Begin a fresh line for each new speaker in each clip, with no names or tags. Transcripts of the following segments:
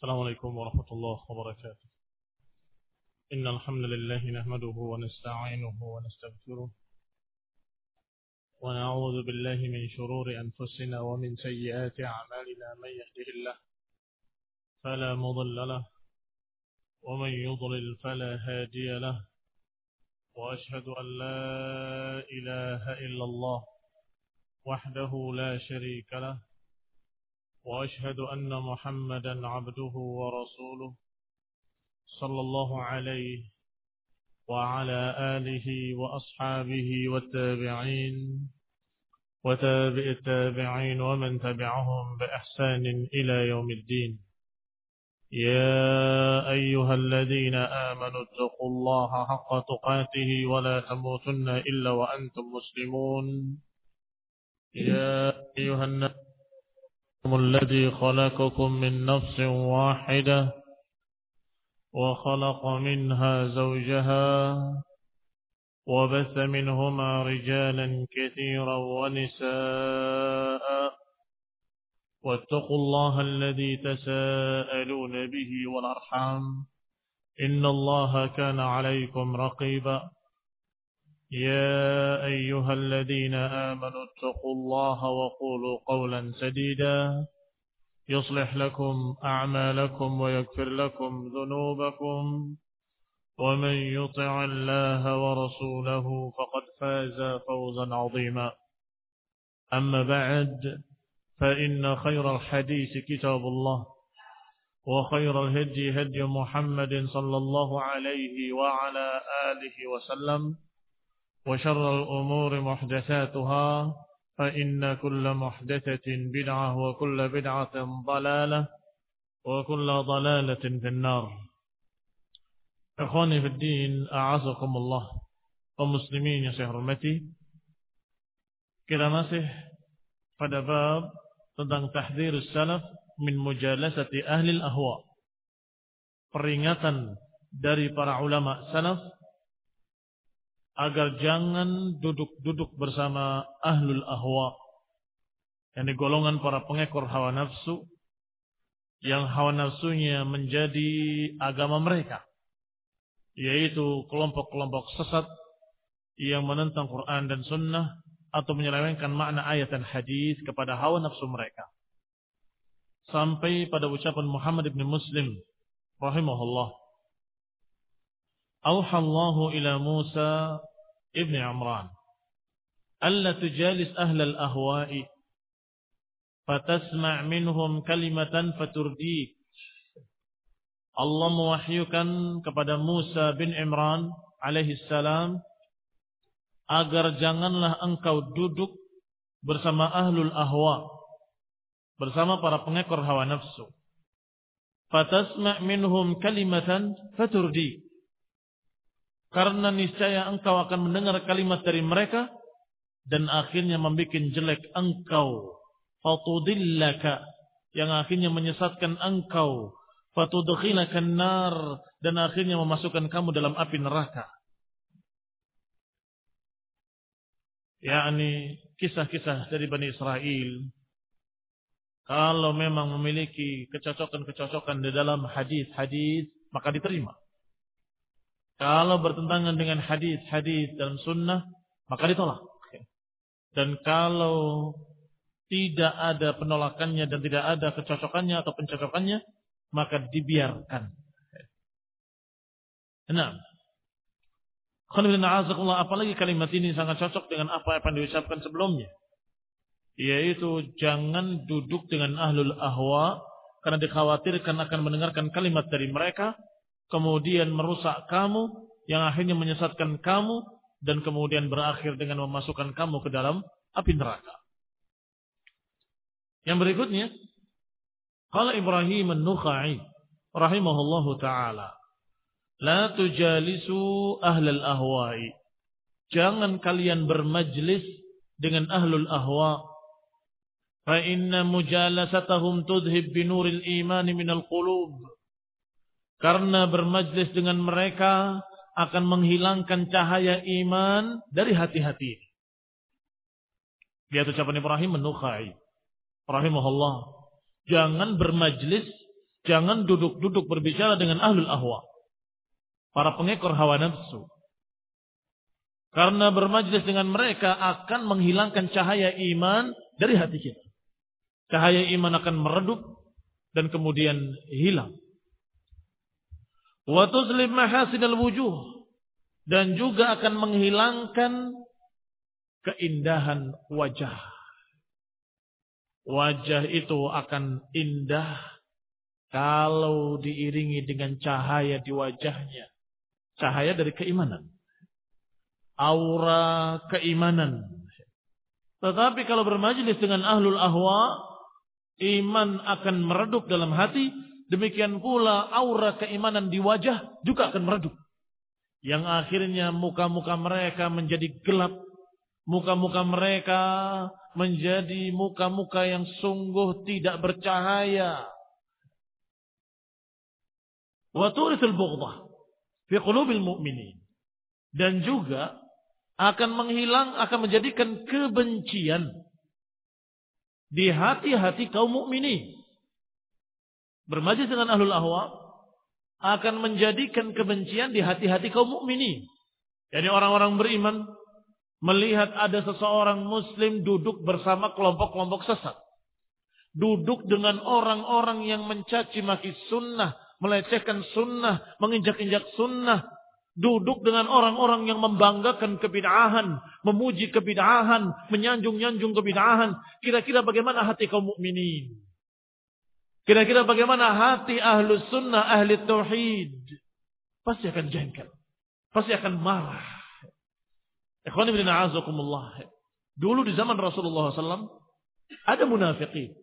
السلام عليكم ورحمة الله وبركاته. إن الحمد لله نحمده ونستعينه ونستغفره ونعوذ بالله من شرور أنفسنا ومن سيئات أعمالنا. من يهده الله فلا مضل له ومن يضلل فلا هادي له، وأشهد أن لا إله إلا الله وحده لا شريك له، وأشهد أن محمدا عبده ورسوله صلى الله عليه وعلى آله وأصحابه والتابعين وتابع التابعين ومن تبعهم بإحسان إلى يوم الدين. يا أيها الذين آمنوا اتقوا الله حق تقاته ولا تموتن إلا وأنتم مسلمون. يا أيها الناس الذي خلقكم من نفس واحدة وخلق منها زوجها وبث منهما رجالا كثيرا ونساء، واتقوا الله الذي تساءلون به والأرحام إن الله كان عليكم رقيبا. يا أيها الذين آمنوا اتقوا الله وقولوا قولا سديدا يصلح لكم أعمالكم ويغفر لكم ذنوبكم، ومن يطع الله ورسوله فقد فاز فوزا عظيما. أما بعد، فإن خير الحديث كتاب الله، وخير الهدي هدي محمد صلى الله عليه وعلى آله وسلم، وشر الأمور محدثاتها، فإن كل محدثة بدعة وكل بدعة ضلالة وكل ضلالة في النار. Ikhwani fi din, a'azakumullah, kaum muslimin yang saya hormati. Kita masih pada bab tentang tahdhirus salaf min mujalasati ahli al-ahwa. Peringatan dari para ulama salaf agar jangan duduk-duduk bersama ahlul ahwa, yang golongan para pengekor hawa nafsu, yang hawa nafsunya menjadi agama mereka, yaitu kelompok-kelompok sesat yang menentang Quran dan Sunnah atau menyelewengkan makna ayat dan hadis kepada hawa nafsu mereka. Sampai pada ucapan Muhammad ibn Muslim rahimahullah, Auhallahu ila Musa ibn Imran alla tujalis ahlal ahwa'i fatasma' minhum kalimatan faturdik. Allah mewahyukan kepada Musa bin Imran alaihi salam agar janganlah engkau duduk bersama ahlul ahwa, bersama para pengekor hawa nafsu. Fatasma' minhum kalimatan faturdik, karena niscaya engkau akan mendengar kalimat dari mereka dan akhirnya membuat jelek engkau. Fatudillaka, yang akhirnya menyesatkan engkau. Fatudkhilakan nar, dan akhirnya memasukkan kamu dalam api neraka. Yakni kisah-kisah dari Bani Israel, kalau memang memiliki kecocokan-kecocokan di dalam hadis-hadis, maka diterima. Kalau bertentangan dengan hadis-hadis dalam sunnah, maka ditolak. Dan kalau tidak ada penolakannya dan tidak ada kecocokannya atau pencocokannya, maka dibiarkan. Nah, apalagi kalimat ini sangat cocok dengan apa yang diucapkan sebelumnya, yaitu jangan duduk dengan ahlul ahwa, karena dikhawatirkan akan mendengarkan kalimat dari mereka, kemudian merusak kamu, yang akhirnya menyesatkan kamu, dan kemudian berakhir dengan memasukkan kamu ke dalam api neraka. Yang berikutnya, qala Ibrahim an-Nukhai rahimahullahu ta'ala, la tujalisu ahlal ahwa'i, jangan kalian bermajlis dengan ahlul ahwa, fa inna mujalasatahum tudhib binuril imani minal qulub, karena bermajlis dengan mereka akan menghilangkan cahaya iman dari hati-hati. Lihat ucapan Ibrahim an-Nukhai rahimahullah, jangan bermajlis Jangan duduk-duduk berbicara dengan ahlul ahwa, para pengekor hawa nafsu. Karena bermajlis dengan mereka akan menghilangkan cahaya iman dari hati kita. Cahaya iman akan meredup dan kemudian hilang. Wa tuzlim mahasinal wujuh, dan juga akan menghilangkan keindahan wajah. Wajah itu akan indah kalau diiringi dengan cahaya di wajahnya. Cahaya dari keimanan. Aura keimanan. Tetapi kalau bermajlis dengan ahlul ahwa, iman akan meredup dalam hati. Demikian pula aura keimanan di wajah juga akan meredup. Yang akhirnya muka-muka mereka menjadi gelap. Muka-muka mereka menjadi muka-muka yang sungguh tidak bercahaya. Wa turithul bughdah fi qulubil mu'minin. Dan juga akan menjadikan kebencian di hati-hati kaum mukminin. Bermajlis dengan ahlul ahwa akan menjadikan kebencian di hati-hati kaum mukminin. Jadi orang-orang beriman melihat ada seseorang muslim duduk bersama kelompok-kelompok sesat. Duduk dengan orang-orang yang mencaci maki sunnah, melecehkan sunnah, menginjak-injak sunnah. Duduk dengan orang-orang yang membanggakan kebid'ahan, memuji kebid'ahan, menyanjung-nyanjung kebid'ahan. Kira-kira bagaimana hati kaum mukminin? Kira-kira bagaimana hati ahlus sunnah, ahli tauhid? Pasti akan jengkel. Pasti akan marah. Ikhwan ibn a'azakumullah. Dulu di zaman Rasulullah SAW, ada munafiqin.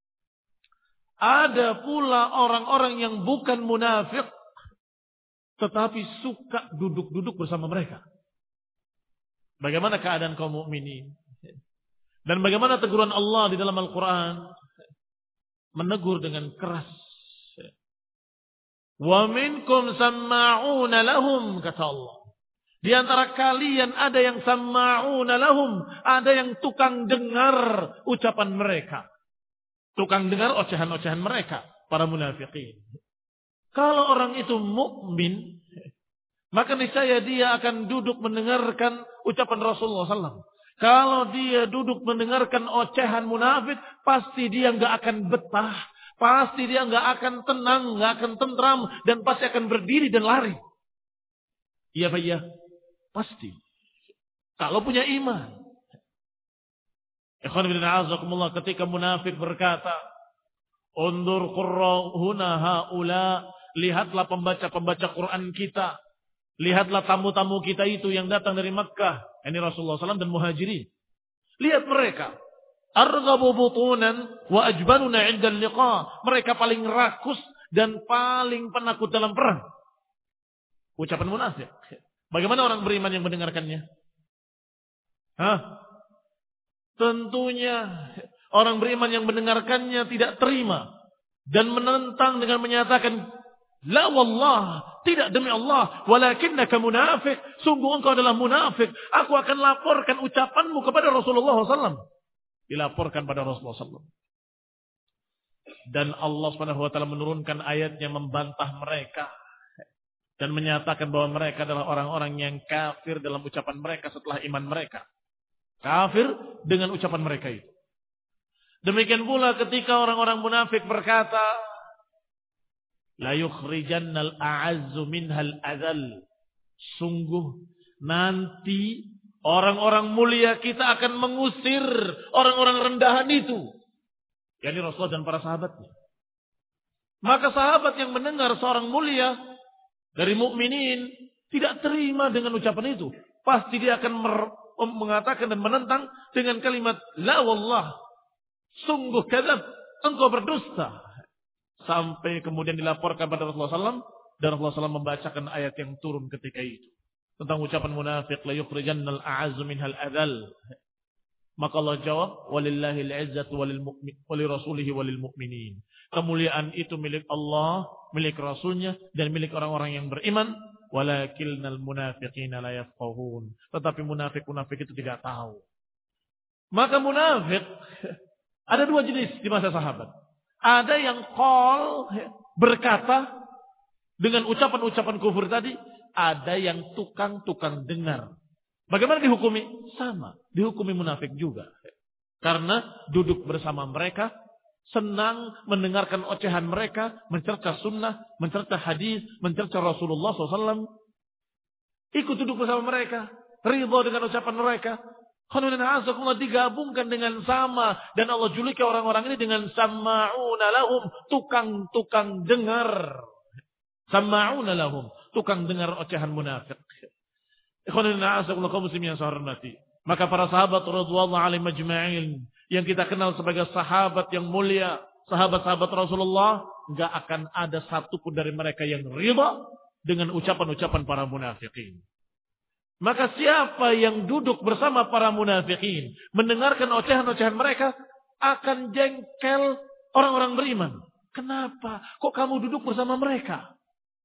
Ada pula orang-orang yang bukan munafik, tetapi suka duduk-duduk bersama mereka. Bagaimana keadaan kaum mukminin? Dan bagaimana teguran Allah di dalam Al-Quran? Menegur dengan keras. Wa minkum samma'una lahum, kata Allah. Di antara kalian ada yang samma'una lahum, ada yang tukang dengar ucapan mereka. Tukang dengar ocehan-ocehan mereka, para munafiqin. Kalau orang itu mukmin, maka niscaya dia akan duduk mendengarkan ucapan Rasulullah SAW. Kalau dia duduk mendengarkan ocehan munafik, pasti dia nggak akan betah, pasti dia nggak akan tenang, nggak akan tentram, dan pasti akan berdiri dan lari. Iya Pak, iya, pasti. Kalau punya iman. Ikhwan fillah a'azakumullah, ketika munafik berkata, "Undur qurra'una haula," lihatlah pembaca-pembaca Quran kita. Lihatlah tamu-tamu kita itu yang datang dari Makkah. Ini Rasulullah SAW dan Muhajirin. Lihat mereka. Arghabu butunan wa ajbanuna 'inda al-liqa. Mereka paling rakus dan paling penakut dalam perang. Ucapan munafik. Bagaimana orang beriman yang mendengarkannya? Tentunya orang beriman yang mendengarkannya tidak terima dan menentang dengan menyatakan, "La wallah, tidak demi Allah, walakinnaka munafik, sungguh engkau adalah munafik. Aku akan laporkan ucapanmu kepada Rasulullah SAW." Dilaporkan pada Rasulullah SAW. Dan Allah SWT menurunkan ayatnya membantah mereka dan menyatakan bahwa mereka adalah orang-orang yang kafir dalam ucapan mereka setelah iman mereka. Kafir dengan ucapan mereka itu. Demikian pula ketika orang-orang munafik berkata, "La yukhrijannal a'azzu minhal adzal." Sungguh nanti orang-orang mulia kita akan mengusir orang-orang rendahan itu. yakni Rasulullah dan para sahabatnya. Maka sahabat yang mendengar seorang mulia dari mukminin tidak terima dengan ucapan itu. Pasti dia akan mengatakan dan menentang dengan kalimat, "La wallah, sungguh kadzab, engkau berdusta." Sampai kemudian dilaporkan pada Rasulullah SAW, dan Rasulullah SAW membacakan ayat yang turun ketika itu tentang ucapan munafik, "La yukhrijannal a'azzu minhal adzal." Maka Allah jawab, "Walillahil 'izzatu walil rasulihi walil mu'minin." Kemuliaan itu milik Allah, milik Rasulnya, dan milik orang-orang yang beriman. Walakinnal munafiqina la yafqahun. Tetapi munafik-munafik itu tidak tahu. Maka munafik ada dua jenis di masa sahabat. Ada yang qol, berkata dengan ucapan-ucapan kufur tadi. Ada yang tukang-tukang dengar. Bagaimana dihukumi? Sama. Dihukumi munafik juga. Karena duduk bersama mereka, senang mendengarkan ocehan mereka, mencerca sunnah, mencerca hadis, mencerca Rasulullah SAW. Ikut duduk bersama mereka. Ridho dengan ucapan mereka. Khonunina digabungkan dengan sama. Dan Allah juliki orang-orang ini dengan sama'una lahum. Tukang-tukang dengar. Sama'una lahum. Tukang dengar ocehan munafik. Maka para sahabat radhiyallahu alaihim majma'in yang kita kenal sebagai sahabat yang mulia, sahabat-sahabat Rasulullah, enggak akan ada satu pun dari mereka yang ridha dengan ucapan-ucapan para munafikin. Maka siapa yang duduk bersama para munafikin, mendengarkan ocehan-ocehan mereka, akan jengkel orang-orang beriman. Kenapa? Kok kamu duduk bersama mereka?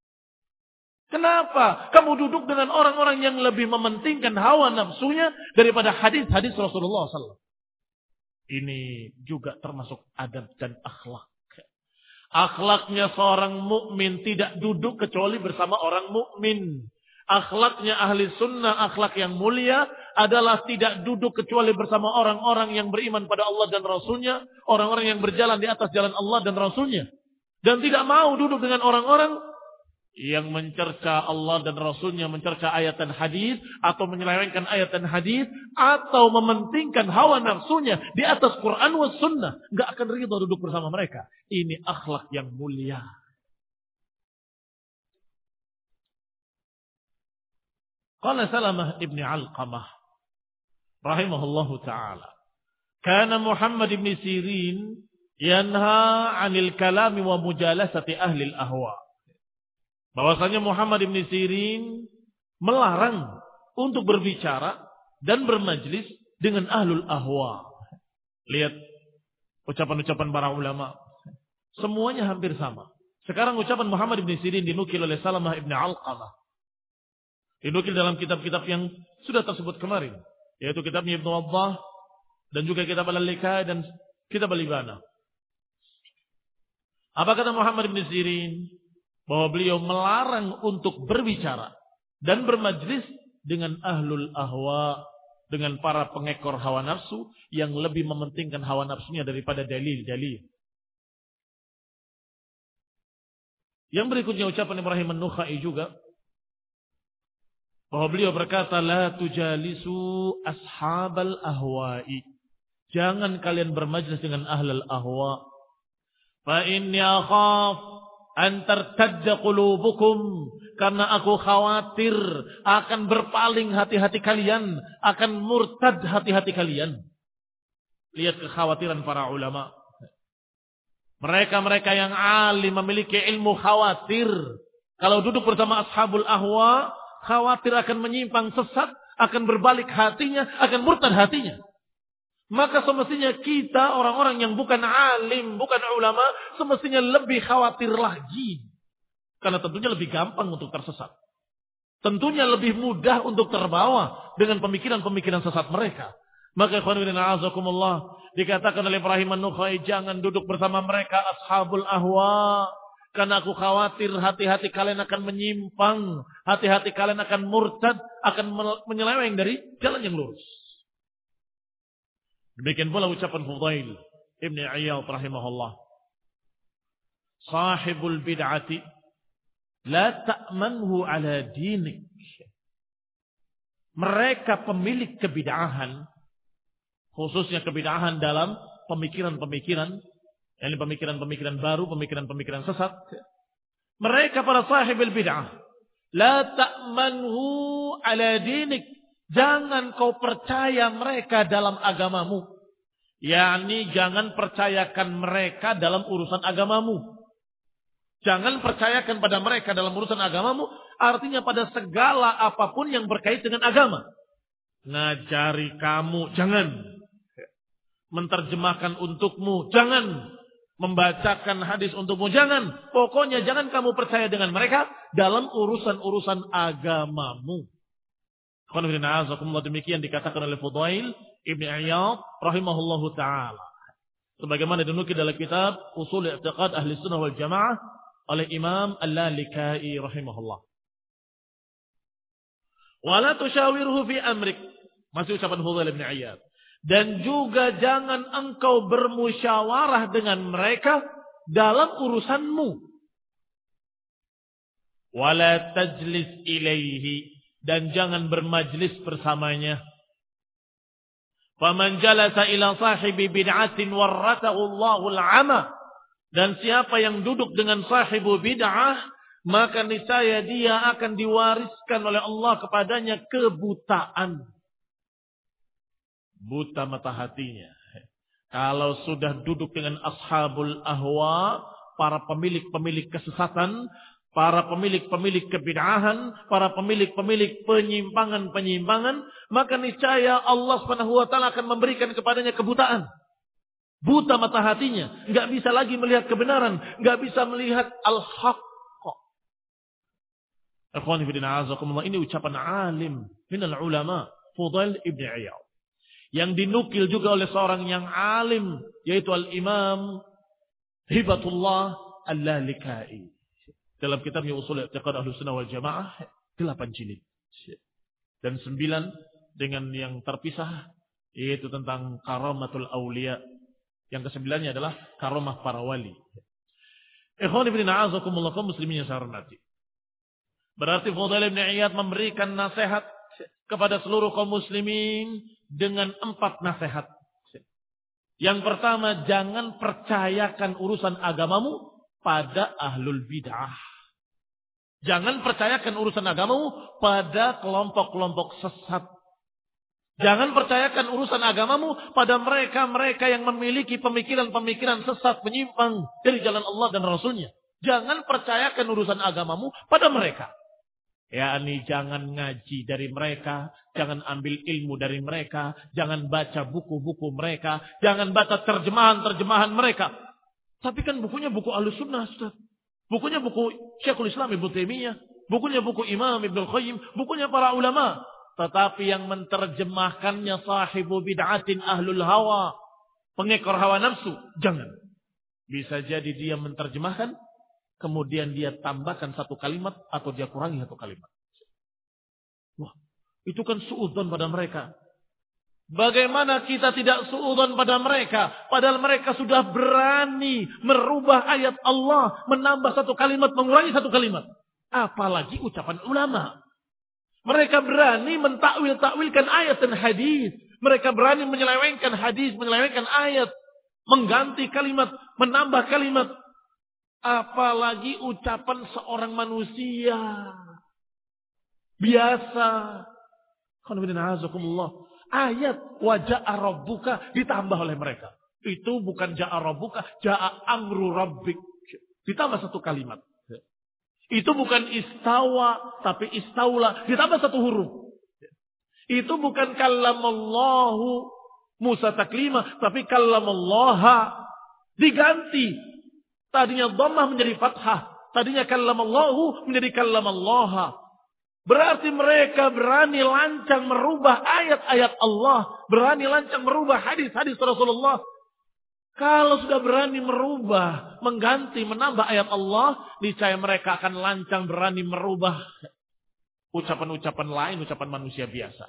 Kenapa kamu duduk dengan orang-orang yang lebih mementingkan hawa nafsunya daripada hadis-hadis Rasulullah SAW? Ini juga termasuk adab dan akhlak. Akhlaknya seorang mukmin tidak duduk kecuali bersama orang mukmin. Akhlaknya ahli sunnah, akhlak yang mulia adalah tidak duduk kecuali bersama orang-orang yang beriman pada Allah dan Rasulnya, orang-orang yang berjalan di atas jalan Allah dan Rasulnya. Dan tidak mau duduk dengan orang-orang yang mencerca Allah dan Rasulnya, mencerca ayat dan hadis, atau menyelewengkan ayat dan hadis, atau mementingkan hawa nafsunya di atas Quran was sunnah. Nggak akan ridha duduk bersama mereka. Ini akhlak yang mulia. Qala Salamah ibn Alqamah rahimahullahu ta'ala, kana Muhammad ibn Sirin yanha 'anil kalami wa mujalasati ahli al-ahwa. Bahwasanya Muhammad ibn Sirin melarang untuk berbicara dan bermajlis dengan ahlul ahwa. Lihat ucapan-ucapan para ulama. Semuanya hampir sama. Sekarang ucapan Muhammad ibn Sirin dinukil oleh Salamah ibn Alqamah. Dinukil dalam kitab-kitab yang sudah tersebut kemarin. Yaitu kitabnya Ibnu Wadah dan juga kitab Al-Likai dan kitab Al-Ibana. Apa kata Muhammad ibn Sirin? Bahwa beliau melarang untuk berbicara dan bermajlis dengan ahlul ahwa, dengan para pengekor hawa nafsu yang lebih mementingkan hawa nafsunya daripada dalil-dalil. Yang berikutnya ucapan Ibrahim An-Nukhai juga, bahwa beliau berkata, la tujalisu ashabal ahwa'i. Jangan kalian bermajlis dengan ahlul ahwa. Fa inni akhaf antar tadda qulubukum, karena aku khawatir akan berpaling hati-hati kalian, akan murtad hati-hati kalian. Lihat kekhawatiran para ulama. Mereka-mereka yang alim, memiliki ilmu, khawatir kalau duduk bersama ashabul ahwa, khawatir akan menyimpang sesat, akan berbalik hatinya, akan murtad hatinya. Maka semestinya kita orang-orang yang bukan alim, bukan ulama, semestinya lebih khawatir lagi. Karena tentunya lebih gampang untuk tersesat. Tentunya lebih mudah untuk terbawa dengan pemikiran-pemikiran sesat mereka. Maka ikhwanuddin a'azakumullah, dikatakan oleh Ibrahim An-Nukhai, jangan duduk bersama mereka ashabul ahwa. Karena aku khawatir hati-hati kalian akan menyimpang. Hati-hati kalian akan murtad, akan menyeleweng dari jalan yang lurus. Demikian pula ucapan Fudail Ibn Iyad rahimahullah. Sahibul bid'ati la ta'manhu ala dinik. Mereka pemilik kebid'ahan, khususnya kebid'ahan dalam pemikiran-pemikiran, yakni pemikiran-pemikiran baru, pemikiran-pemikiran sesat. Mereka para sahibul bid'ah, la ta'manhu ala dinik. Jangan kau percaya mereka dalam agamamu. yakni jangan percayakan mereka dalam urusan agamamu. Jangan percayakan pada mereka dalam urusan agamamu, artinya pada segala apapun yang berkait dengan agama. Ngajari kamu, jangan. Menterjemahkan untukmu, jangan. Membacakan hadis untukmu, jangan. Pokoknya jangan kamu percaya dengan mereka dalam urusan-urusan agamamu. Demikian dikatakan oleh Fudail Ibn Iyad rahimahullahu ta'ala. Sebagaimana dinukil dalam kitab Ushul I'tiqad Ahli Sunnah wal Jamaah oleh Imam Al-Lalikai rahimahullah. Wala tusyawirhu fi amrik. Masih ucapan Fudail bin Iyad. Dan juga jangan engkau bermusyawarah dengan mereka dalam urusanmu. Wala tajlis ilaihi. Dan jangan bermajlis bersamanya. Faman jalasa ila sahibi bid'atin warrathahu Allahul 'ama. Dan siapa yang duduk dengan sahibu bid'ah, maka niscaya dia akan diwariskan oleh Allah kepadanya kebutaan. Buta mata hatinya. Kalau sudah duduk dengan ashabul ahwa, para pemilik-pemilik kesesatan, para pemilik-pemilik kebid'ahan, para pemilik-pemilik penyimpangan-penyimpangan, maka niscaya Allah Subhanahu wa taala akan memberikan kepadanya kebutaan. Buta mata hatinya, enggak bisa lagi melihat kebenaran, enggak bisa melihat al-haq. Ikhwani fi din a'azakumullah, ini ucapan alim minal ulama Fudail ibn Iyad yang dinukil juga oleh seorang yang alim, yaitu al-Imam Hibatullah Al-Lalikai. Dalam kitabnya Ushul I'tiqad Ahli Sunnah wal Jamaah 8 jilid. Dan 9 dengan yang terpisah yaitu tentang karamatul auliya. Yang ke-9-nya adalah karamah para wali. Ikhwan ibn a'azakumullah kaum muslimin yang saya hormati. Berarti Fudail ibn Iyad memberikan nasihat kepada seluruh kaum muslimin dengan 4 nasihat. Yang pertama, jangan percayakan urusan agamamu pada ahlul bid'ah. Jangan percayakan urusan agamamu pada kelompok-kelompok sesat. Jangan percayakan urusan agamamu pada mereka-mereka yang memiliki pemikiran-pemikiran sesat menyimpang dari jalan Allah dan Rasulnya. Jangan percayakan urusan agamamu pada mereka. yakni jangan ngaji dari mereka, jangan ambil ilmu dari mereka, jangan baca buku-buku mereka, jangan baca terjemahan-terjemahan mereka. Tapi kan bukunya buku Ahlussunnah, Ustaz. Bukunya buku Syekhul Islam Ibnu Taimiyah, bukunya buku Imam Ibnu Qayyim, bukunya para ulama. Tetapi yang menterjemahkannya sahibu bid'atin ahlul hawa, pengekor hawa nafsu, jangan. Bisa jadi dia menterjemahkan, kemudian dia tambahkan satu kalimat atau dia kurangi satu kalimat. Wah, itu kan suudzon pada mereka. Bagaimana kita tidak suudzon pada mereka? Padahal mereka sudah berani merubah ayat Allah, menambah satu kalimat, mengurangi satu kalimat. Apalagi ucapan ulama. Mereka berani mentakwil-takwilkan ayat dan hadis. Mereka berani menyelewengkan hadis, menyelewengkan ayat, mengganti kalimat, menambah kalimat. Apalagi ucapan seorang manusia biasa. Ayat waja'a rabbuka ditambah oleh mereka. Itu bukan ja'a rabbuka, ja'a amru rabbik. Ditambah satu kalimat. Itu bukan istawa, tapi istaula. Ditambah satu huruf. Itu bukan kallamallahu Musa taklima, tapi kallamallaha. Diganti. Tadinya dhammah menjadi fathah. Tadinya kallamallahu menjadi kallamallaha. Berarti mereka berani lancang merubah ayat-ayat Allah. Berani lancang merubah hadis-hadis Rasulullah. Kalau sudah berani merubah, mengganti, menambah ayat Allah, niscaya mereka akan lancang berani merubah ucapan-ucapan lain, ucapan manusia biasa.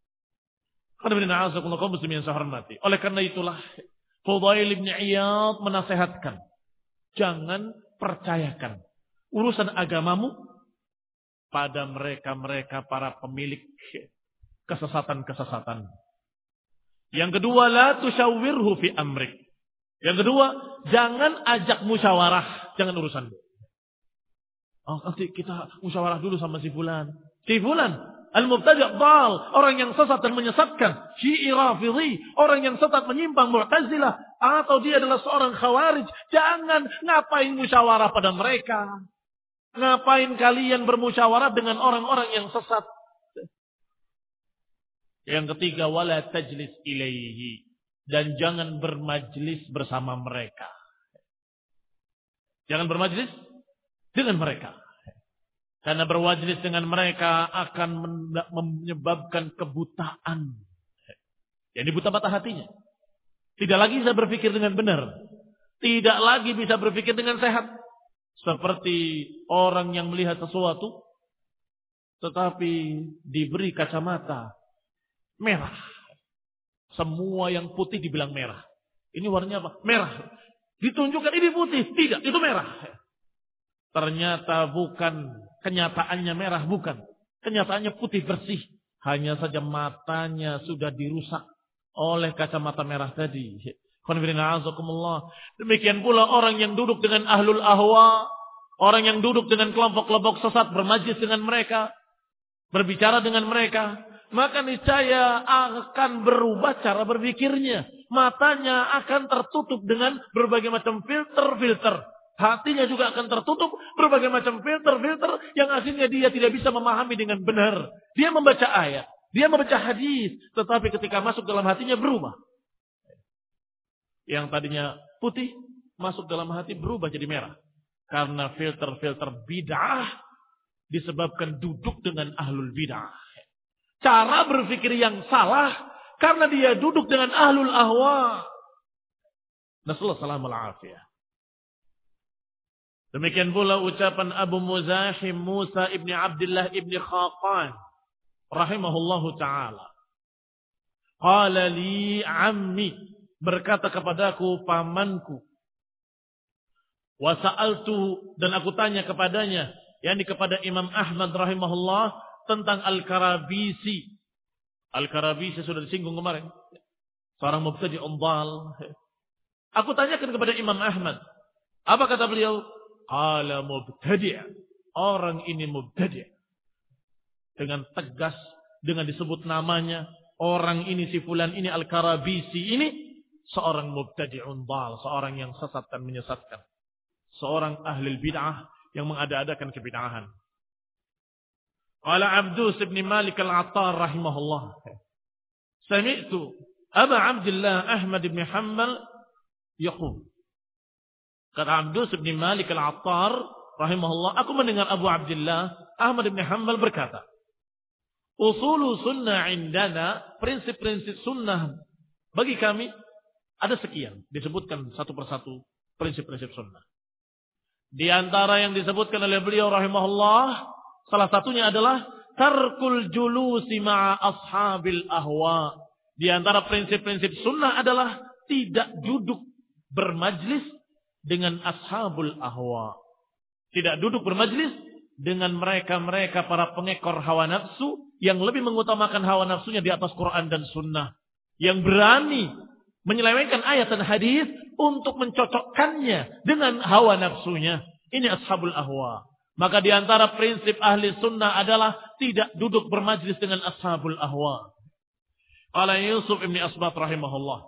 Oleh karena itulah, Fudail bin Iyad menasehatkan, jangan percayakan urusan agamamu pada mereka-mereka para pemilik kesesatan-kesesatan. Yang kedua, la tusyawwirhu fi amrik. Yang kedua, jangan ajak musyawarah, jangan urusanmu. Oh, nanti kita musyawarah dulu sama si fulan. Si fulan, al-mubtadi' dhal, orang yang sesat dan menyesatkan, Syi'i Rafidhi, orang yang sesat menyimpang Mu'tazilah, atau dia adalah seorang Khawarij. Jangan ngapain musyawarah pada mereka. Ngapain kalian bermusyawarah dengan orang-orang yang sesat? Yang ketiga, wala tajlis ilaihi. Dan jangan bermajlis bersama mereka. Jangan bermajlis dengan mereka. Karena bermajlis dengan mereka akan menyebabkan kebutaan. Jadi buta mata hatinya. Tidak lagi bisa berpikir dengan benar. Tidak lagi bisa berpikir dengan sehat. Seperti orang yang melihat sesuatu, tetapi diberi kacamata merah. Semua yang putih dibilang merah. Ini warnanya apa? Merah. Ditunjukkan ini putih. Tidak, itu merah. Ternyata bukan. Kenyataannya merah, bukan. Kenyataannya putih bersih. Hanya saja matanya sudah dirusak oleh kacamata merah tadi. Demikian pula orang yang duduk dengan ahlul ahwa. Orang yang duduk dengan kelompok-kelompok sesat, bermajlis dengan mereka. Berbicara dengan mereka. Maka niscaya akan berubah cara berpikirnya. Matanya akan tertutup dengan berbagai macam filter-filter. Hatinya juga akan tertutup berbagai macam filter-filter yang akhirnya dia tidak bisa memahami dengan benar. Dia membaca ayat, dia membaca hadis, tetapi ketika masuk dalam hatinya berubah. Yang tadinya putih masuk dalam hati berubah jadi merah. Karena filter-filter bid'ah disebabkan duduk dengan ahlul bid'ah. Cara berpikir yang salah karena dia duduk dengan ahlul ahwa. Nasallahu alaihi. Demikian pula ucapan Abu Muzahim Musa ibni Abdullah ibni Khaqan rahimahullahu ta'ala. Qala li ammi, berkata kepadaku pamanku. Wa sa'altu, dan aku tanya kepadanya, yakni kepada Imam Ahmad rahimahullah tentang Al-Karabisi. Al-Karabisi sudah disinggung kemarin. Seorang mubtadi'un dhal. Aku tanyakan kepada Imam Ahmad. Apa kata beliau? Qala mubtadi'. Orang ini mubtadi'. Dengan tegas, dengan disebut namanya, orang ini si fulan ini Al-Karabisi ini seorang mubtadi'un dhal, seorang yang sesat dan menyesatkan. Seorang ahli bid'ah yang mengada-adakan kebid'ahan. Qala Abdus ibn Malik al-Attar rahimahullah. Sami'tu Aba Abdullah Ahmad ibn Hanbal yaqul. Kata Abdus ibn Malik al-Attar rahimahullah, aku mendengar Abu Abdullah Ahmad ibn Hanbal berkata, usulu sunnah indana, prinsip-prinsip sunnah bagi kami ada sekian. Disebutkan satu persatu prinsip-prinsip sunnah. Di antara yang disebutkan oleh beliau rahimahullah, salah satunya adalah tarkul julusi ma'a ashabil ahwa. Di antara prinsip-prinsip sunnah adalah tidak duduk bermajlis dengan ashabul ahwa. Tidak duduk bermajlis dengan mereka-mereka para pengekor hawa nafsu yang lebih mengutamakan hawa nafsunya di atas Quran dan sunnah. Yang berani menyelewengkan ayat dan hadis untuk mencocokkannya dengan hawa nafsunya. Ini ashabul ahwa. Maka di antara prinsip ahli sunnah adalah tidak duduk bermajlis dengan ashabul ahwa. Qala Yusuf ibn Asbat rahimahullah.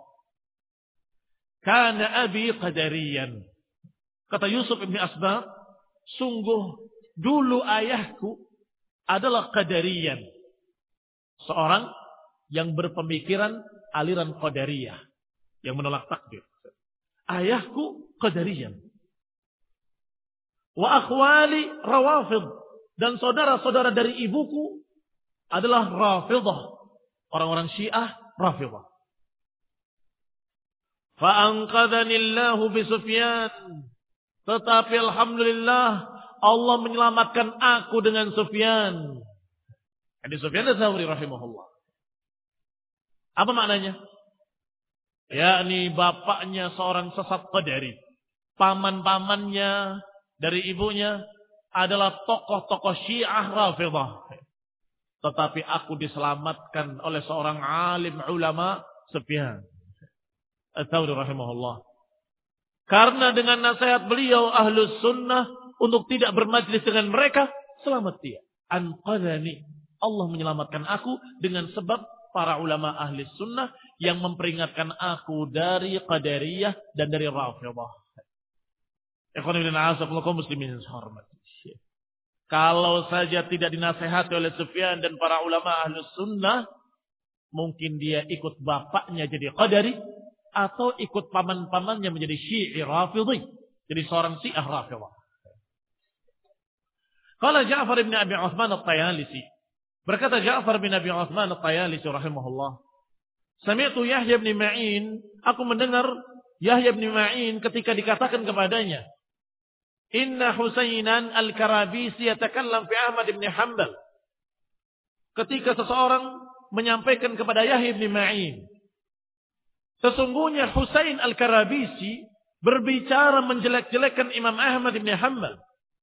Kana abi qadariyan. Kata Yusuf ibn Asbat, sungguh dulu ayahku adalah qadariyan. Seorang yang berpemikiran aliran qadariyah. Yang menolak takdir. Ayahku qadariyan. Wa akhwali rawafid. Dan saudara-saudara dari ibuku adalah rafidah. Orang-orang Syiah rafidah. Fa'anqadhanillahu bi Sufyan. Tetapi alhamdulillah Allah menyelamatkan aku dengan Sufyan. Ini Sufyan Ats-Tsauri rahimahullah. Apa maknanya? Yakni bapaknya seorang sesat qadari. Paman-pamannya dari ibunya adalah tokoh-tokoh Syiah Rafidah. Tetapi aku diselamatkan oleh seorang alim ulama Sufyan Ats-Tsauri rahimahullah. Karena dengan nasihat beliau Ahlus Sunnah untuk tidak bermajlis dengan mereka, selamat dia. Anqadhani. Allah menyelamatkan aku dengan sebab para ulama Ahli Sunnah yang memperingatkan aku dari Qadariyah dan dari Rafidah. Kalau saja tidak dinasehati oleh Sufyan dan para ulama Ahli Sunnah, mungkin dia ikut bapaknya jadi Qadari atau ikut paman-pamannya menjadi Syi'i Rafidhi, jadi seorang Syiah Rafidah. Qala Ja'far bin Abi Uthman At-Tayalisi, berkata Ja'far bin Abi Uthman At-Tayalisi rahimahullah, sami'tu Yahya bin Ma'in aku mendengar Yahya bin Ma'in ketika dikatakan kepadanya, Inna Husainan al-Karabisi yatakallam fi Ahmad bin Hanbal. Ketika seseorang menyampaikan kepada Yahya bin Ma'in, sesungguhnya Husain al-Karabisi berbicara menjelek-jelekan Imam Ahmad bin Hanbal.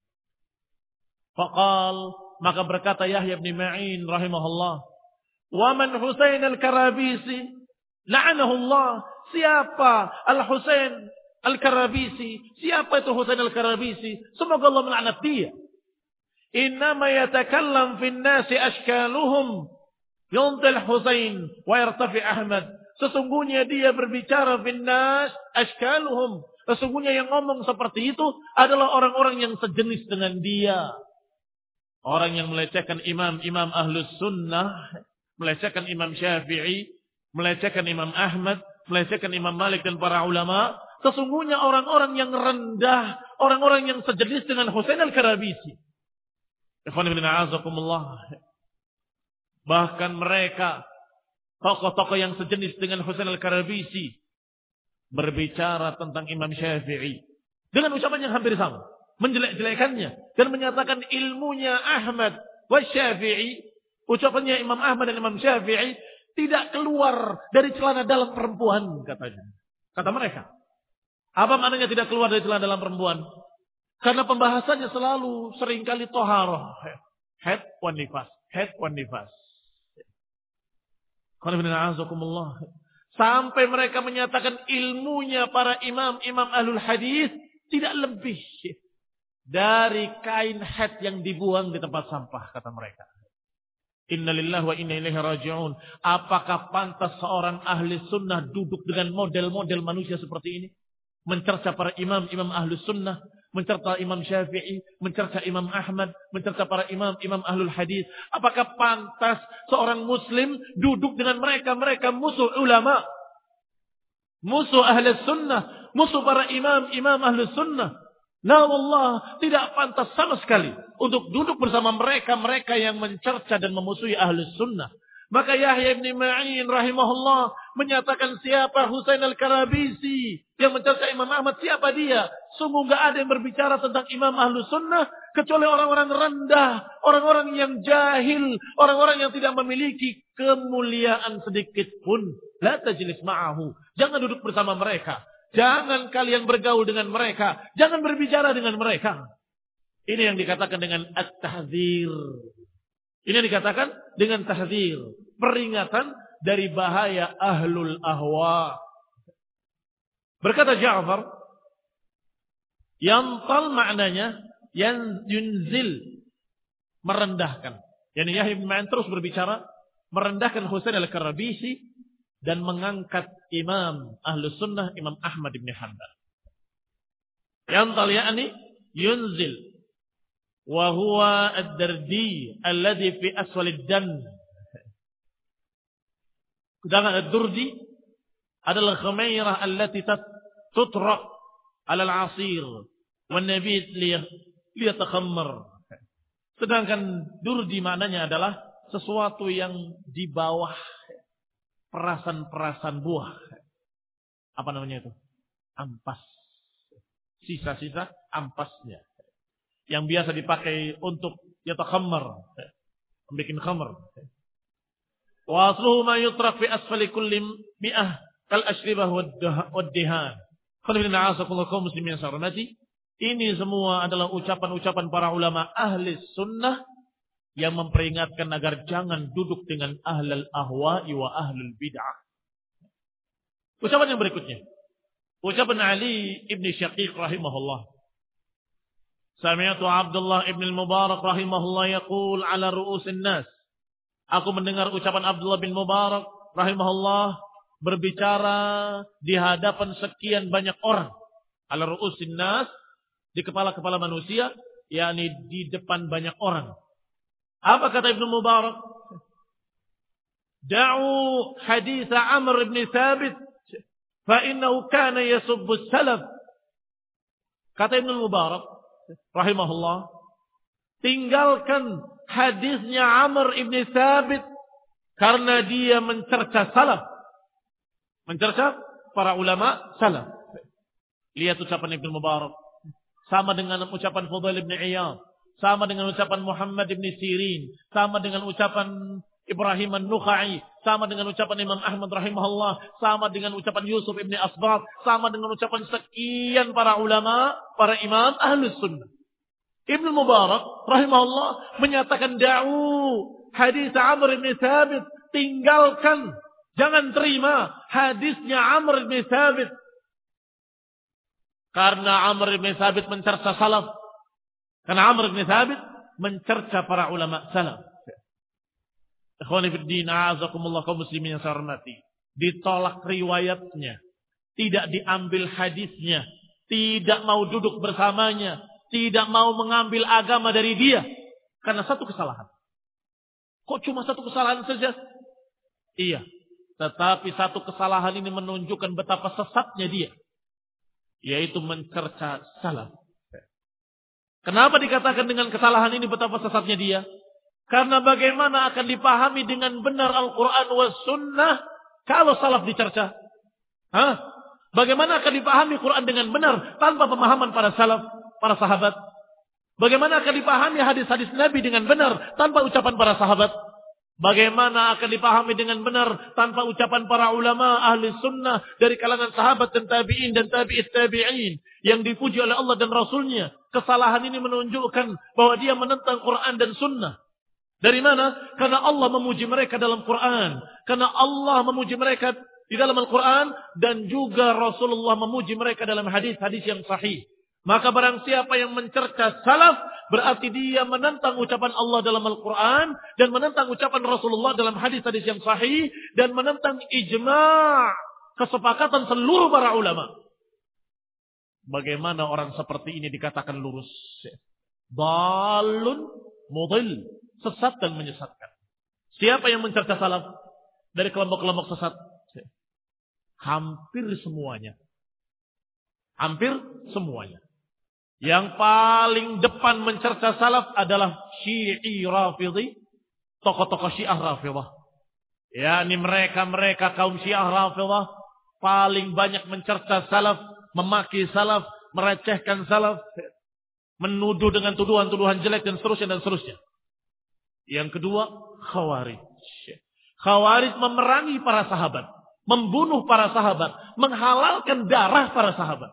Faqal, maka berkata Yahya bin Ma'in rahimahullah, wa man Husain al-Karabisi la'anahu Allah. Siapa Al-Husain Al-Karabisi? Siapa itu Husain Al-Karabisi? Semoga Allah melaknat dia. Innama yatakallam fin nasi ashkaluhum yuntil Husain wa yartafi Ahmad. Sesungguhnya dia berbicara fin nas ashkaluhum. Sesungguhnya yang ngomong seperti itu adalah orang-orang yang sejenis dengan dia. Orang yang melecehkan imam-imam Ahlus Sunnah, melecehkan Imam Syafi'i, melecehkan Imam Ahmad, melecehkan Imam Malik dan para ulama. Sesungguhnya orang-orang yang rendah, orang-orang yang sejenis dengan Husain Al-Karabisi. Bahkan mereka, tokoh-tokoh yang sejenis dengan Husain Al-Karabisi, berbicara tentang Imam Syafi'i dengan ucapan yang hampir sama, menjelek-jelekannya dan menyatakan ilmunya Ahmad wa Syafi'i, ucapannya Imam Ahmad dan Imam Syafi'i tidak keluar dari celana dalam perempuan, katanya. Kata mereka. Apa maknanya tidak keluar dari celana dalam perempuan? Karena pembahasannya selalu seringkali toharoh. Haid wan nifas. Haid wan nifas. Sampai mereka menyatakan ilmunya para imam-imam ahlul hadis tidak lebih dari kain haid yang dibuang di tempat sampah, kata mereka. Innalillahi wa inna ilaihi raji'un. Apakah pantas seorang ahli sunnah duduk dengan model-model manusia seperti ini? Mencerca para imam-imam ahli sunnah, mencerca Imam Syafi'i, mencerca Imam Ahmad, mencerca para imam-imam ahlul hadis. Apakah pantas seorang muslim duduk dengan mereka? Mereka musuh ulama, musuh ahli sunnah, musuh para imam-imam ahli sunnah. La wallah, tidak pantas sama sekali untuk duduk bersama mereka yang mencerca dan memusuhi Ahlus Sunnah. Maka Yahya bin Ma'in rahimahullah menyatakan, siapa Husain Al-Karabisi yang mencerca Imam Ahmad? Siapa dia? Sungguh gak ada yang berbicara tentang Imam Ahlus Sunnah kecuali orang-orang rendah, orang-orang yang jahil, orang-orang yang tidak memiliki kemuliaan sedikit pun. La tajlis ma'ahu. Jangan duduk bersama mereka. Jangan kalian bergaul dengan mereka. Jangan berbicara dengan mereka. Ini yang dikatakan dengan at-tahdzir. Ini yang dikatakan dengan tahdzir. Peringatan dari bahaya ahlul ahwa. Berkata Ja'far, yantal maknanya yunzil, merendahkan. Yani Yahya bin Ma'in terus berbicara, merendahkan Husain Al-Karabisi dan mengangkat imam Ahlus Sunnah, Imam Ahmad bin Hanbal. Yantal yakni yunzil. Wa huwa ad-dardi alladhi fi aswalid dan. Sedangkan ad-durdi adalah khamairah allati tutraq ala al-asir wan nabit liyatakhammar. Sedangkan durdi maknanya adalah sesuatu yang di bawah perasan-perasan buah. Apa namanya itu? Ampas. Sisa-sisa ampasnya. Yang biasa dipakai untuk yatakhammar. Membikin khamar. Wa asluhu ma yutraq fi asfali kulli mi'ah kal ashribah wad dihan. Ini semua adalah ucapan-ucapan para ulama ahli sunnah yang memperingatkan agar jangan duduk dengan ahlul ahwa'i wa ahlul bid'ah. Ucapan yang berikutnya. Ucapan Ali ibn Syaqiq rahimahullah. Sami'atu Abdullah ibn al-Mubarak rahimahullah yaqul ala ru'usin nas. Aku mendengar ucapan Abdullah bin Mubarak rahimahullah berbicara di hadapan sekian banyak orang. Ala ru'usin nas, di kepala-kepala manusia, yakni di depan banyak orang. Apa kata Ibnu Mubarak? Da'u hadis Amr ibn Thabit fa innahu kana yasubbu salaf. Kata Ibnu Mubarak rahimahullah, tinggalkan hadisnya Amr ibn Thabit karena dia mencerca salaf. Mencerca para ulama salaf. Lihat ucapan Ibnu Mubarak. Sama dengan ucapan Fudail bin Iyad. Sama dengan ucapan Muhammad bin Sirin. Sama dengan ucapan Ibrahim an-Nukhai. Sama dengan ucapan Imam Ahmad rahimahullah. Sama dengan ucapan Yusuf ibn Asbat. Sama dengan ucapan sekian para ulama, para imam Ahlus Sunnah. Ibnu Mubarak rahimahullah menyatakan da'u hadis Amr bin Thabit. Tinggalkan. Jangan terima hadisnya Amr bin Thabit. Karena Amr bin Thabit mencerca salaf. Karena Amr bin Thabit mencerca para ulama salaf. Ikhwani fid din, a'azakumullah kaum muslimin yang saya hormati. Ditolak riwayatnya, tidak diambil hadisnya, tidak mau duduk bersamanya, tidak mau mengambil agama dari dia karena satu kesalahan. Kok cuma satu kesalahan saja? Iya, tetapi satu kesalahan ini menunjukkan betapa sesatnya dia, yaitu mencerca salaf. Kenapa dikatakan dengan kesalahan ini betapa sesatnya dia? Karena bagaimana akan dipahami dengan benar Al-Quran was sunnah kalau salaf dicerca? Bagaimana akan dipahami Quran dengan benar tanpa pemahaman para salaf, para sahabat? Bagaimana akan dipahami hadis-hadis Nabi dengan benar tanpa ucapan para sahabat? Bagaimana akan dipahami dengan benar tanpa ucapan para ulama ahli sunnah dari kalangan sahabat dan tabi'in dan tabi'it tabi'in yang dipuji oleh Allah dan Rasulnya? Kesalahan ini menunjukkan bahwa dia menentang Quran dan sunnah. Dari mana? Karena Allah memuji mereka dalam Quran. Karena Allah memuji mereka di dalam Al-Quran. Dan juga Rasulullah memuji mereka dalam hadis-hadis yang sahih. Maka barang siapa yang mencerca salaf, berarti dia menentang ucapan Allah dalam Al-Quran. Dan menentang ucapan Rasulullah dalam hadis-hadis yang sahih. Dan menentang ijma' kesepakatan seluruh para ulama. Bagaimana orang seperti ini dikatakan lurus? Dalun mudil. Sesat dan menyesatkan. Siapa yang mencerca salaf dari kelompok-kelompok sesat? Hampir semuanya. Hampir semuanya. Yang paling depan mencerca salaf adalah Syi'i Rafidhi. Tokoh-tokoh Syiah Rafidhah. yakni mereka kaum Syiah Rafidhah paling banyak mencerca salaf, memaki salaf, merecehkan salaf, menuduh dengan tuduhan-tuduhan jelek dan seterusnya. Yang kedua, Khawarij. Khawarij memerangi para sahabat, membunuh para sahabat, menghalalkan darah para sahabat.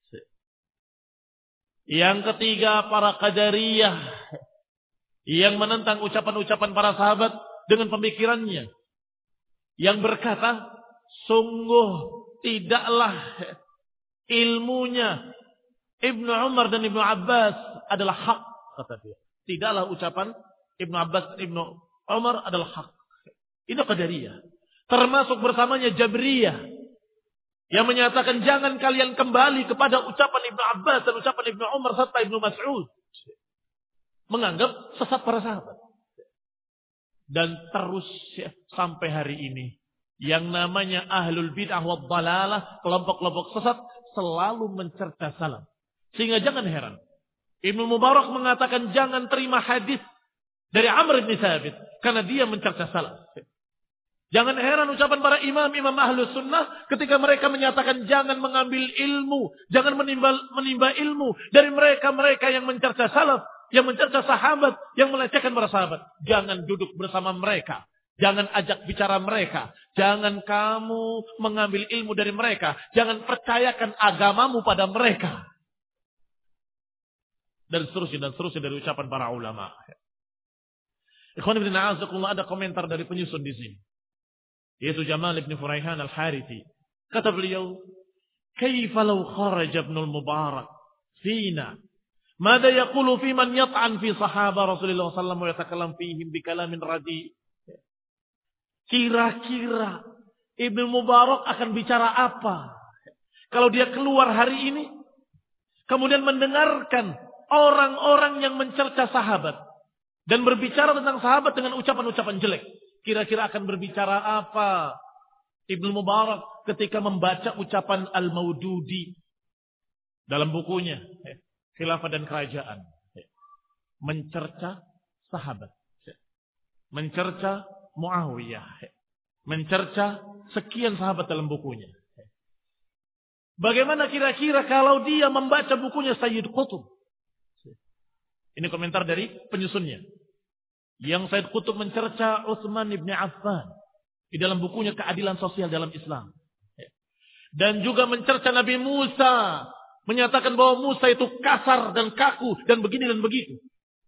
Yang ketiga, para Qadariyah yang menentang ucapan-ucapan para sahabat dengan pemikirannya, yang berkata, sungguh tidaklah ilmunya Ibnu Umar dan Ibnu Abbas adalah hak, kata dia. Tidaklah ucapan Ibnu Abbas dan Ibnu Umar adalah hak. Itu Qadariyah. Termasuk bersamanya Jabriyah yang menyatakan jangan kalian kembali kepada ucapan Ibnu Abbas dan ucapan Ibnu Umar serta Ibnu Mas'ud. Menganggap sesat para sahabat. Dan terus sampai hari ini yang namanya ahlul bid'ah wad dhalalah, kelompok-kelompok sesat selalu mencerca salaf. Sehingga jangan heran Ibnu Mubarak mengatakan jangan terima hadis dari Amr bin Thabit karena dia mencerca salaf. Jangan heran ucapan para imam Ahlus Sunnah ketika mereka menyatakan jangan mengambil ilmu, jangan menimba ilmu dari mereka yang mencerca salaf, yang mencerca sahabat, yang melecehkan para sahabat. Jangan duduk bersama mereka, jangan ajak bicara mereka, jangan kamu mengambil ilmu dari mereka, jangan percayakan agamamu pada mereka. Dan seterusnya dari ucapan para ulama. Ikhwan ibn a'azakullah, ada komentar dari penyusun di sini, yaitu Jamal ibn Furaihan al-Harithi. Kata beliau, "Kaifa law kharaja Ibnu al-Mubarak fina? Mada yaqulu fi man yat'an fi sahaba Rasulullah sallallahu alaihi wasallam wa yatakallam fihim bi kalamin radi?" Kira-kira Ibnu Mubarak akan bicara apa kalau dia keluar hari ini kemudian mendengarkan orang-orang yang mencerca sahabat dan berbicara tentang sahabat dengan ucapan-ucapan jelek? Kira-kira akan berbicara apa Ibnu Mubarak ketika membaca ucapan Al-Maududi dalam bukunya Khilafah dan Kerajaan, mencerca sahabat, mencerca Muawiyah, mencerca sekian sahabat dalam bukunya. Bagaimana kira-kira kalau dia membaca bukunya Sayyid Qutb? Ini komentar dari penyusunnya. Yang Sayyid Qutb mencerca Utsman ibn Affan di dalam bukunya Keadilan Sosial dalam Islam. Dan juga mencerca Nabi Musa. Menyatakan bahwa Musa itu kasar dan kaku dan begini dan begitu.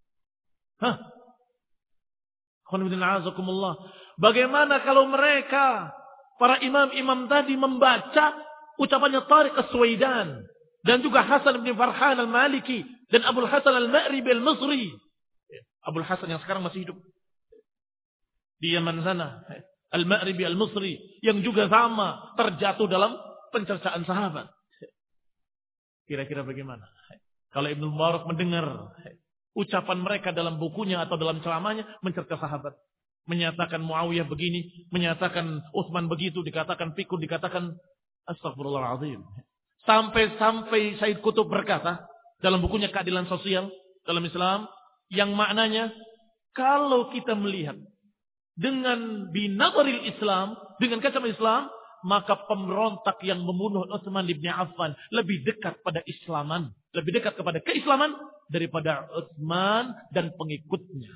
Bagaimana kalau mereka, para imam-imam tadi membaca ucapannya Tariq As-Suwaidan. Dan juga Hasan bin Farhan Al-Maliki. Dan Abul Hasan Al-Ma'ribi Al-Misri. Abul Hasan yang sekarang masih hidup. Di Yaman sana. Al-Ma'ribi Al-Misri. Yang juga sama terjatuh dalam pencercaan sahabat. Kira-kira bagaimana? Kalau Ibnu Mubarak mendengar ucapan mereka dalam bukunya atau dalam ceramahnya mencerca sahabat. Menyatakan Muawiyah begini. Menyatakan Utsman begitu. Dikatakan pikun. Dikatakan astagfirullahaladzim. Sampai Sayyid Qutb berkata dalam bukunya Keadilan Sosial dalam Islam. Yang maknanya kalau kita melihat dengan binadharil Islam. Dengan kacamata Islam. Maka pemberontak yang membunuh Utsman bin Affan lebih dekat pada Islaman. Lebih dekat kepada keislaman daripada Utsman dan pengikutnya.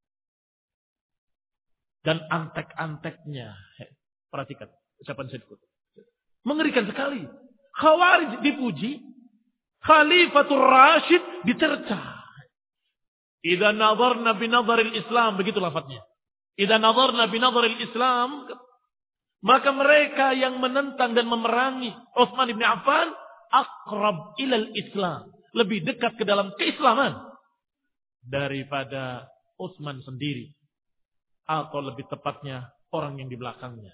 Dan antek-anteknya. Perhatikan ucapan Sayyid Qutb. Mengerikan sekali. Khawarij dipuji. Khalifatul Rashid dicerca. Idza nazarna binadharil Islam. Begitu lafadznya. Idza nazarna binadharil Islam. Maka mereka yang menentang dan memerangi Utsman bin Affan aqrab ilal Islam, lebih dekat ke dalam keislaman daripada Utsman sendiri, atau lebih tepatnya orang yang di belakangnya.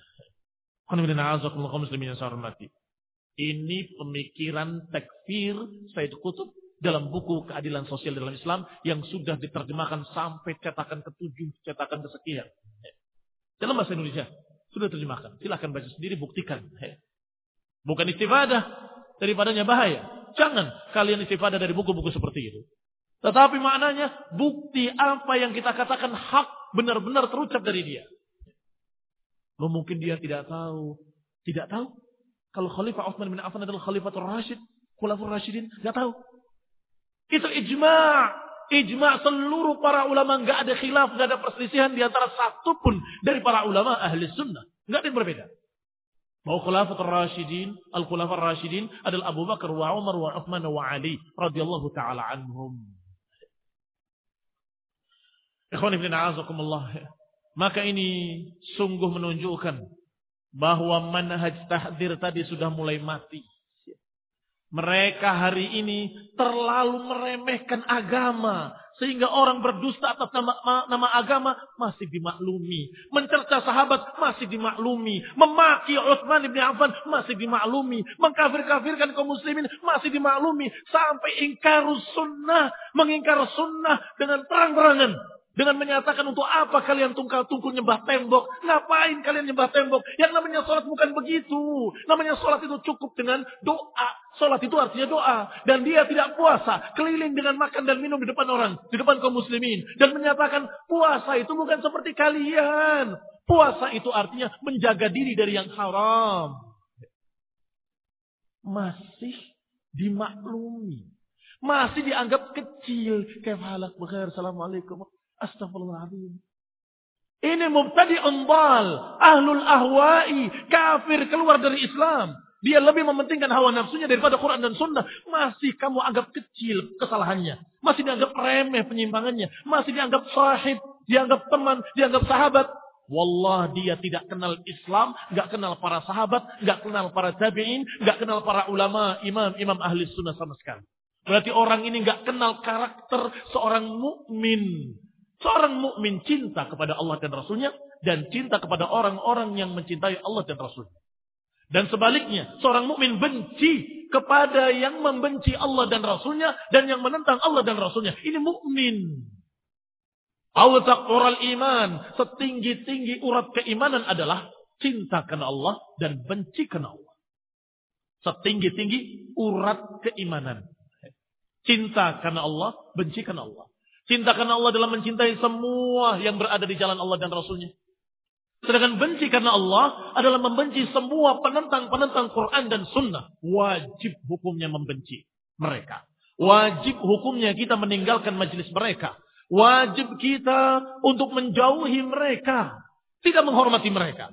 Ini pemikiran takfir Sayyid Qutb dalam buku Keadilan Sosial dalam Islam yang sudah diterjemahkan sampai cetakan ke-7, cetakan kesekian dalam bahasa Indonesia. Sudah terjemahkan. Silahkan baca sendiri, buktikan. Bukan istifadah. Daripadanya bahaya. Jangan kalian istifadah dari buku-buku seperti itu. Tetapi maknanya, bukti apa yang kita katakan hak benar-benar terucap dari dia. Mungkin dia tidak tahu. Tidak tahu. Kalau Khalifah Utsman bin Affan adalah Khalifatul Rashid. Khulafaur Rashidin. Tidak tahu. Itu ijma'. Ijma' seluruh para ulama, enggak ada khilaf, enggak ada perselisihan di antara satu pun dari para ulama ahli sunnah. Enggak ada yang berbeda. Bahwa Khulafatul Rashidin, Al-Khulafaur Rashidin adalah Abu Bakar wa Umar wa Uthman wa Ali radhiyallahu taala anhum. Ikhwan ibn a'azakumullah. Maka ini sungguh menunjukkan bahwa manhaj tahdzir tadi sudah mulai mati. Mereka hari ini terlalu meremehkan agama. Sehingga orang berdusta atas nama agama masih dimaklumi. Mencerca sahabat masih dimaklumi. Memaki Utsman bin Affan masih dimaklumi. Mengkafir-kafirkan kaum muslimin masih dimaklumi. Sampai ingkarus sunnah. Mengingkar sunnah dengan terang-terangan. Dengan menyatakan untuk apa kalian tungkal-tungkul nyembah tembok. Ngapain kalian nyembah tembok. Yang namanya sholat bukan begitu. Namanya sholat itu cukup dengan doa. Sholat itu artinya doa. Dan dia tidak puasa. Keliling dengan makan dan minum di depan orang. Di depan kaum muslimin. Dan menyatakan puasa itu bukan seperti kalian. Puasa itu artinya menjaga diri dari yang haram. Masih dimaklumi. Masih dianggap kecil. Kefalak bekhair. Assalamualaikum. Astagfirullahaladzim. Ini mubtadi'un dhal. Ahlul ahwa'i. Kafir keluar dari Islam. Dia lebih mementingkan hawa nafsunya daripada Quran dan Sunnah. Masih kamu anggap kecil kesalahannya. Masih dianggap remeh penyimpangannya. Masih dianggap sahib. Dianggap teman. Dianggap sahabat. Wallah dia tidak kenal Islam. Gak kenal para sahabat. Gak kenal para tabi'in. Gak kenal para ulama. Imam ahli sunnah sama sekali. Berarti orang ini gak kenal karakter seorang mukmin. Seorang mukmin cinta kepada Allah dan Rasulnya. Dan cinta kepada orang-orang yang mencintai Allah dan Rasulnya. Dan sebaliknya, seorang mukmin benci kepada yang membenci Allah dan Rasulnya. Dan yang menentang Allah dan Rasulnya. Ini mukmin. Awtaq ural iman. Setinggi-tinggi urat keimanan adalah cinta karena Allah dan benci karena Allah. Setinggi-tinggi urat keimanan. Cinta karena Allah, benci karena Allah. Cinta karena Allah dalam mencintai semua yang berada di jalan Allah dan Rasulnya. Sedangkan benci karena Allah adalah membenci semua penentang-penentang Quran dan Sunnah. Wajib hukumnya membenci mereka. Wajib hukumnya kita meninggalkan majelis mereka. Wajib kita untuk menjauhi mereka. Tidak menghormati mereka.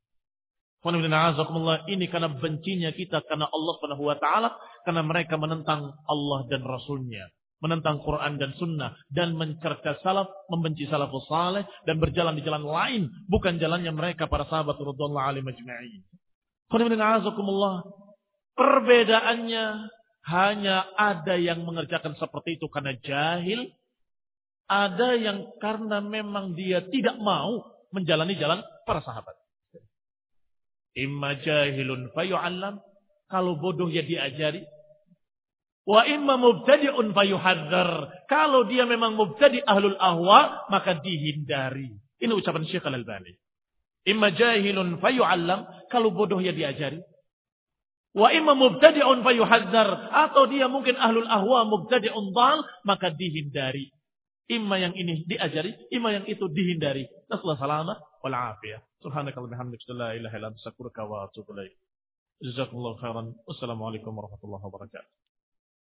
Ini karena bencinya kita karena Allah Subhanahu wa taala, karena mereka menentang Allah dan Rasulnya, menentang Quran dan Sunnah, dan mencerca salaf, membenci salafus saleh, dan berjalan di jalan lain, bukan jalannya mereka para sahabat radhiyallahu alaihim ajma'in. Perbedaannya hanya ada yang mengerjakan seperti itu karena jahil, ada yang karena memang dia tidak mau menjalani jalan para sahabat. Imma jahilun fayu'allam, kalau bodoh ya diajari. Wa imma mubtadi'un fayuhadzar, kalau dia memang mubtadi' ahlul ahwa maka dihindari. Ini ucapan Syekh Al-Albani. Imma jahilun fayu'allam, kalau bodoh ya diajari. Wa imma mubtadi'un fayuhadzar, atau dia mungkin ahlul ahwa mubtadi'un dhal, maka dihindari. Imma yang ini diajari, imma yang itu dihindari. Nasallahu salamah wal afiyah. Subhanakallahumma bihamdika la ilaha illa anta astaghfiruka wa atubu ilaik. Jazakumullahu khairan. Wassalamualaikum warahmatullahi wabarakatuh.